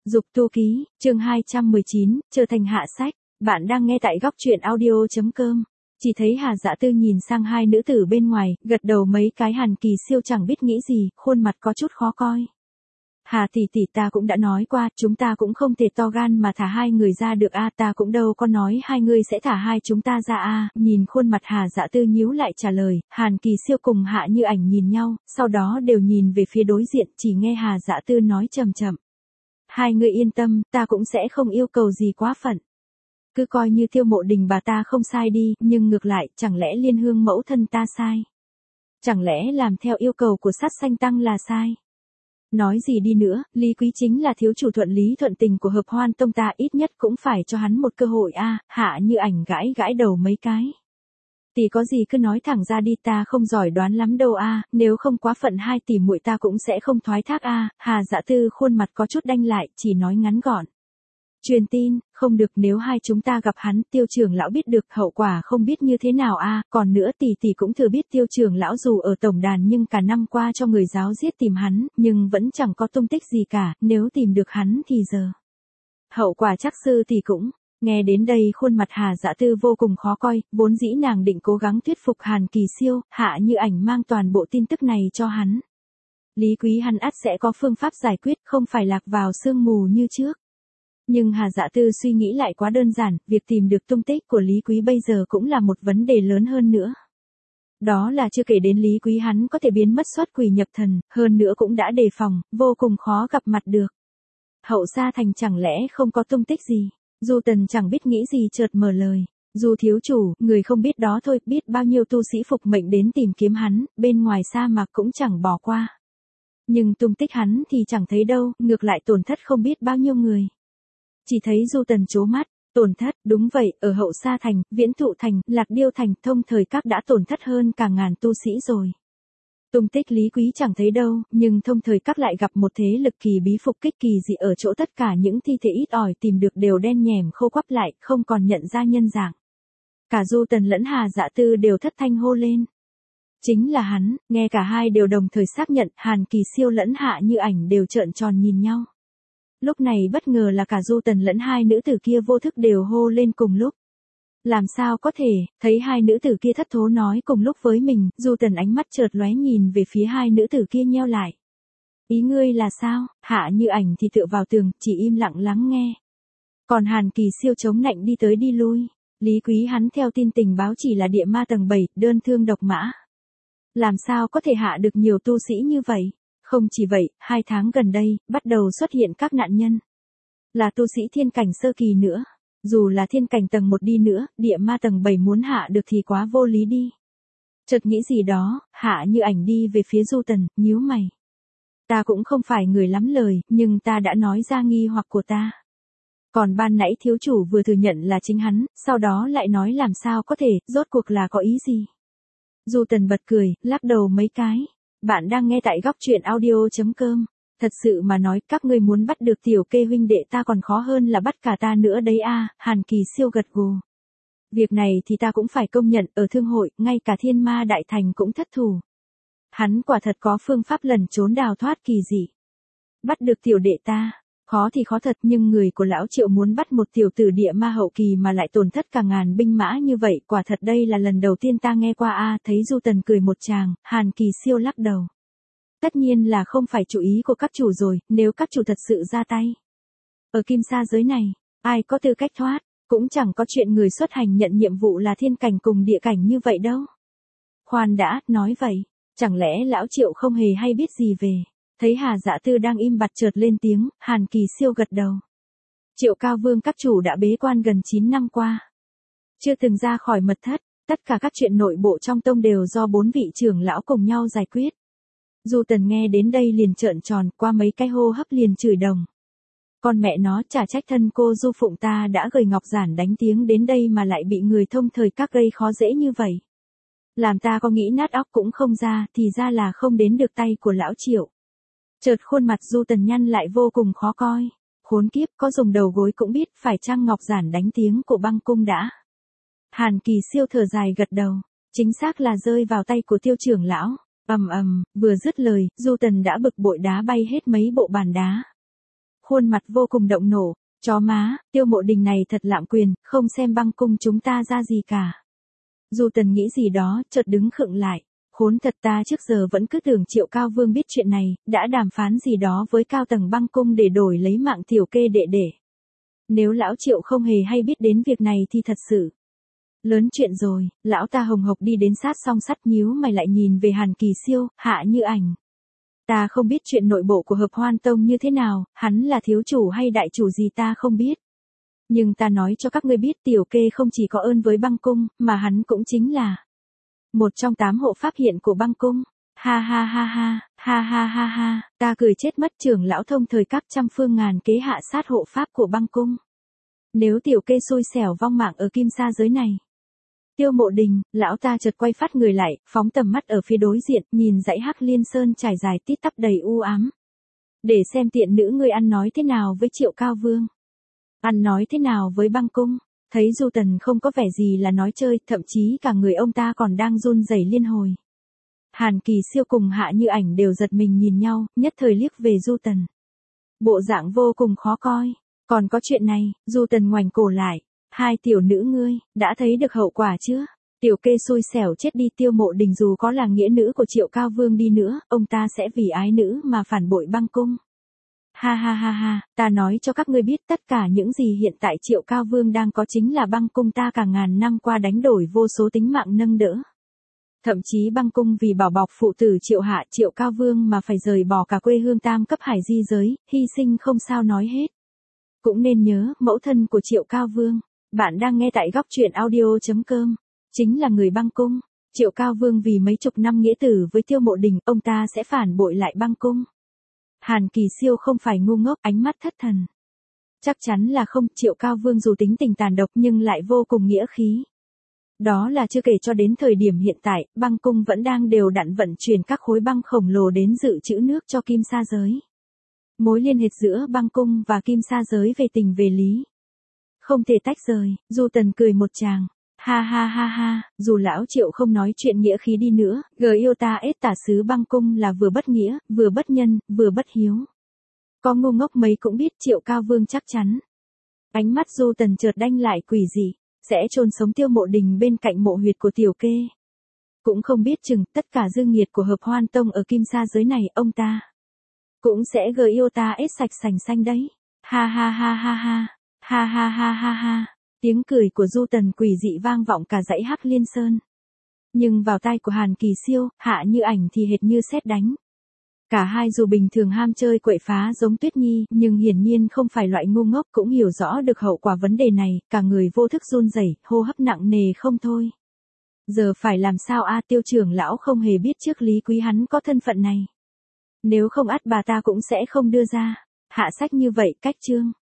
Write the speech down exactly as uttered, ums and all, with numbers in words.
Dục tu ký, chương hai trăm mười chín, trở thành hạ sách. Bạn đang nghe tại góc truyện audio chấm com. Chỉ thấy Hà Dạ Tư nhìn sang hai nữ tử bên ngoài, gật đầu mấy cái. Hàn Kỳ Siêu chẳng biết nghĩ gì, khuôn mặt có chút khó coi. Hà tỷ tỷ, ta cũng đã nói qua, chúng ta cũng không thể to gan mà thả hai người ra được a, ta cũng đâu có nói hai người sẽ thả hai chúng ta ra a. Nhìn khuôn mặt Hà Dạ Tư nhíu lại trả lời, Hàn Kỳ Siêu cùng Hạ Như Ảnh nhìn nhau, sau đó đều nhìn về phía đối diện, chỉ nghe Hà Dạ Tư nói chậm chậm. Hai người yên tâm, ta cũng sẽ không yêu cầu gì quá phận. Cứ coi như Tiêu Mộ Đình bà ta không sai đi, nhưng ngược lại, chẳng lẽ Liên Hương mẫu thân ta sai? Chẳng lẽ làm theo yêu cầu của Sát Sanh Tăng là sai? Nói gì đi nữa, Lý Quý chính là thiếu chủ thuận lý thuận tình của Hợp Hoan Tông ta, ít nhất cũng phải cho hắn một cơ hội a. Hạ Như Ảnh gãi gãi đầu mấy cái. Tỷ có gì cứ nói thẳng ra đi, ta không giỏi đoán lắm đâu a, nếu không quá phận hai tỷ muội ta cũng sẽ không thoái thác a. Hà Dạ Tư khuôn mặt có chút đanh lại, chỉ nói ngắn gọn. Truyền tin, không được, nếu hai chúng ta gặp hắn, Tiêu trưởng lão biết được hậu quả không biết như thế nào a. Còn nữa tỷ tỷ cũng thừa biết Tiêu trưởng lão dù ở tổng đàn nhưng cả năm qua cho người giáo giết tìm hắn, nhưng vẫn chẳng có tung tích gì cả, nếu tìm được hắn thì giờ. Hậu quả chắc sư tỷ cũng. Nghe đến đây khuôn mặt Hà Dạ Tư vô cùng khó coi, vốn dĩ nàng định cố gắng thuyết phục Hàn Kỳ Siêu, Hạ Như Ảnh mang toàn bộ tin tức này cho hắn. Lý Quý hắn ắt sẽ có phương pháp giải quyết, không phải lạc vào sương mù như trước. Nhưng Hà Dạ Tư suy nghĩ lại quá đơn giản, việc tìm được tung tích của Lý Quý bây giờ cũng là một vấn đề lớn hơn nữa. Đó là chưa kể đến Lý Quý hắn có thể biến mất xuất quỷ nhập thần, hơn nữa cũng đã đề phòng, vô cùng khó gặp mặt được. Hậu Sa Thành chẳng lẽ không có tung tích gì? Du Tần chẳng biết nghĩ gì chợt mở lời. Du thiếu chủ, người không biết đó thôi, biết bao nhiêu tu sĩ phục mệnh đến tìm kiếm hắn, bên ngoài sa mạc cũng chẳng bỏ qua. Nhưng tung tích hắn thì chẳng thấy đâu, ngược lại tổn thất không biết bao nhiêu người. Chỉ thấy Du Tần trố mắt, tổn thất, đúng vậy, ở Hậu Sa Thành, Viễn Thụ Thành, Lạc Điêu Thành, Thông Thời Các đã tổn thất hơn cả ngàn tu sĩ rồi. Tung tích Lý Quý chẳng thấy đâu, nhưng Thông Thời Các lại gặp một thế lực kỳ bí phục kích kỳ dị ở chỗ tất cả những thi thể ít ỏi tìm được đều đen nhèm khô quắp lại, không còn nhận ra nhân dạng. Cả Du Tần lẫn Hà Dạ Tư đều thất thanh hô lên. Chính là hắn, nghe cả hai đều đồng thời xác nhận, Hàn Kỳ Siêu lẫn Hạ Như Ảnh đều trợn tròn nhìn nhau. Lúc này bất ngờ là cả Du Tần lẫn hai nữ tử kia vô thức đều hô lên cùng lúc. Làm sao có thể, thấy hai nữ tử kia thất thố nói cùng lúc với mình, Du Tần ánh mắt chợt lóe nhìn về phía hai nữ tử kia nheo lại. Ý ngươi là sao? Hạ Như Ảnh thì tựa vào tường, chỉ im lặng lắng nghe. Còn Hàn Kỳ Siêu chống nạnh đi tới đi lui. Lý Quý hắn theo tin tình báo chỉ là địa ma tầng bảy, đơn thương độc mã. Làm sao có thể hạ được nhiều tu sĩ như vậy? Không chỉ vậy, hai tháng gần đây, bắt đầu xuất hiện các nạn nhân. Là tu sĩ thiên cảnh sơ kỳ nữa. Dù là thiên cảnh tầng một đi nữa, địa ma tầng bảy muốn hạ được thì quá vô lý đi. Chợt nghĩ gì đó, Hạ Như Ảnh đi về phía Du Tần, nhíu mày. Ta cũng không phải người lắm lời, nhưng ta đã nói ra nghi hoặc của ta. Còn ban nãy thiếu chủ vừa thừa nhận là chính hắn, sau đó lại nói làm sao có thể, rốt cuộc là có ý gì? Du Tần bật cười, lắc đầu mấy cái. Bạn đang nghe tại góc truyện audio chấm com. Thật sự mà nói, các ngươi muốn bắt được Tiểu Kê huynh đệ ta còn khó hơn là bắt cả ta nữa đấy a. Hàn Kỳ Siêu gật gù. Việc này thì ta cũng phải công nhận, ở thương hội, ngay cả Thiên Ma Đại Thành cũng thất thủ. Hắn quả thật có phương pháp lẩn trốn đào thoát kỳ dị. Bắt được tiểu đệ ta, khó thì khó thật, nhưng người của lão Triệu muốn bắt một tiểu tử địa ma hậu kỳ mà lại tổn thất cả ngàn binh mã như vậy, quả thật đây là lần đầu tiên ta nghe qua a. Thấy Du Tần cười một tràng, Hàn Kỳ Siêu lắc đầu. Tất nhiên là không phải chủ ý của các chủ rồi, nếu các chủ thật sự ra tay. Ở Kim Sa giới này, ai có tư cách thoát, cũng chẳng có chuyện người xuất hành nhận nhiệm vụ là thiên cảnh cùng địa cảnh như vậy đâu. Khoan đã, nói vậy, chẳng lẽ lão Triệu không hề hay biết gì về. Thấy Hà Dạ Tư đang im bặt chợt lên tiếng, Hàn Kỳ Siêu gật đầu. Triệu Cao Vương các chủ đã bế quan gần chín năm qua. Chưa từng ra khỏi mật thất, tất cả các chuyện nội bộ trong tông đều do bốn vị trưởng lão cùng nhau giải quyết. Du Tần nghe đến đây liền trợn tròn, qua mấy cái hô hấp liền chửi đồng. Con mẹ nó, chả trách thân cô Du Phụng ta đã gửi Ngọc Giản đánh tiếng đến đây mà lại bị người Thông Thời Các gây khó dễ như vậy. Làm ta có nghĩ nát óc cũng không ra, thì ra là không đến được tay của lão Triệu. Chợt khuôn mặt Du Tần nhăn lại vô cùng khó coi. Khốn kiếp, có dùng đầu gối cũng biết phải chăng Ngọc Giản đánh tiếng của băng cung đã. Hàn Kỳ Siêu thở dài gật đầu. Chính xác là rơi vào tay của Tiêu trưởng lão. Ầm ầm, vừa dứt lời, Du Tần đã bực bội đá bay hết mấy bộ bàn đá. khuôn mặt vô cùng động nổ. Chó má, Tiêu Mộ Đình này thật lạm quyền, không xem băng cung chúng ta ra gì cả. Du Tần nghĩ gì đó, chợt đứng khựng lại. Khốn thật, ta trước giờ vẫn cứ tưởng Triệu Cao Vương biết chuyện này, đã đàm phán gì đó với cao tầng băng cung để đổi lấy mạng tiểu kê đệ đệ. Nếu lão Triệu không hề hay biết đến việc này thì thật sự lớn chuyện rồi. Lão ta hồng hộc đi đến sát song sắt, nhíu mày lại nhìn về Hàn Kỳ Siêu, Hạ Như Ảnh. Ta không biết chuyện nội bộ của Hợp Hoan Tông như thế nào, hắn là thiếu chủ hay đại chủ gì ta không biết. Nhưng ta nói cho các ngươi biết, tiểu kê không chỉ có ơn với băng cung, mà hắn cũng chính là một trong tám hộ pháp hiện của băng cung. Ha ha ha ha, ha ha ha ha, ta cười chết mất. Trưởng lão thông thời các trăm phương ngàn kế hạ sát hộ pháp của băng cung. Nếu tiểu kê xui xẻo vong mạng ở kim sa giới này. Tiêu Mộ Đình, lão ta chợt quay phát người lại, phóng tầm mắt ở phía đối diện, nhìn dãy Hắc Liên Sơn trải dài tít tắp đầy u ám. Để xem tiện nữ ngươi ăn nói thế nào với Triệu Cao Vương. Ăn nói thế nào với băng cung. Thấy Du Tần không có vẻ gì là nói chơi, thậm chí cả người ông ta còn đang run rẩy liên hồi. Hàn Kỳ Siêu cùng Hạ Như Ảnh đều giật mình nhìn nhau, nhất thời liếc về Du Tần. Bộ dạng vô cùng khó coi. Còn có chuyện này, Du Tần ngoảnh cổ lại. Hai tiểu nữ ngươi, đã thấy được hậu quả chưa? Tiểu kê xui xẻo chết đi. Tiêu Mộ Đình dù có là nghĩa nữ của Triệu Cao Vương đi nữa, ông ta sẽ vì ái nữ mà phản bội băng cung. Ha ha ha ha, ta nói cho các ngươi biết, tất cả những gì hiện tại Triệu Cao Vương đang có chính là băng cung ta cả ngàn năm qua đánh đổi vô số tính mạng nâng đỡ. Thậm chí băng cung vì bảo bọc phụ tử Triệu Hạ, Triệu Cao Vương mà phải rời bỏ cả quê hương tam cấp hải di giới, hy sinh không sao nói hết. Cũng nên nhớ, mẫu thân của Triệu Cao Vương. Bạn đang nghe tại góc truyện audio chấm com. Chính là người băng cung. Triệu Cao Vương vì mấy chục năm nghĩa tử với Tiêu Mộ Đình, ông ta sẽ phản bội lại băng cung. Hàn Kỳ Siêu không phải ngu ngốc, ánh mắt thất thần. Chắc chắn là không. Triệu Cao Vương dù tính tình tàn độc nhưng lại vô cùng nghĩa khí. Đó là chưa kể cho đến thời điểm hiện tại, băng cung vẫn đang đều đặn vận chuyển các khối băng khổng lồ đến dự trữ nước cho kim sa giới. Mối liên hệ giữa băng cung và kim sa giới về tình về lý không thể tách rời. Du Tần cười một tràng. Ha ha ha ha, dù lão Triệu không nói chuyện nghĩa khí đi nữa, gờ yêu ta ết tả sứ băng cung là vừa bất nghĩa, vừa bất nhân, vừa bất hiếu. Có ngu ngốc mấy cũng biết Triệu Cao Vương chắc chắn. Ánh mắt Du Tần chợt đanh lại quỷ dị, sẽ chôn sống Tiêu Mộ Đình bên cạnh mộ huyệt của tiểu kê. Cũng không biết chừng, tất cả dư nghiệt của Hợp Hoan Tông ở kim sa giới này, ông ta cũng sẽ gờ yêu ta ết sạch sành xanh đấy. Ha ha ha ha ha. Ha ha ha ha ha, tiếng cười của Du Tần quỷ dị vang vọng cả dãy Hắc Liên Sơn. Nhưng vào tai của Hàn Kỳ Siêu, Hạ Như Ảnh thì hệt như sét đánh. Cả hai dù bình thường ham chơi quậy phá giống Tuyết Nhi, nhưng hiển nhiên không phải loại ngu ngốc, cũng hiểu rõ được hậu quả vấn đề này, cả người vô thức run rẩy, hô hấp nặng nề không thôi. Giờ phải làm sao a? Tiêu trưởng lão không hề biết trước Lý Quý hắn có thân phận này. Nếu không ắt bà ta cũng sẽ không đưa ra hạ sách như vậy. Cách chương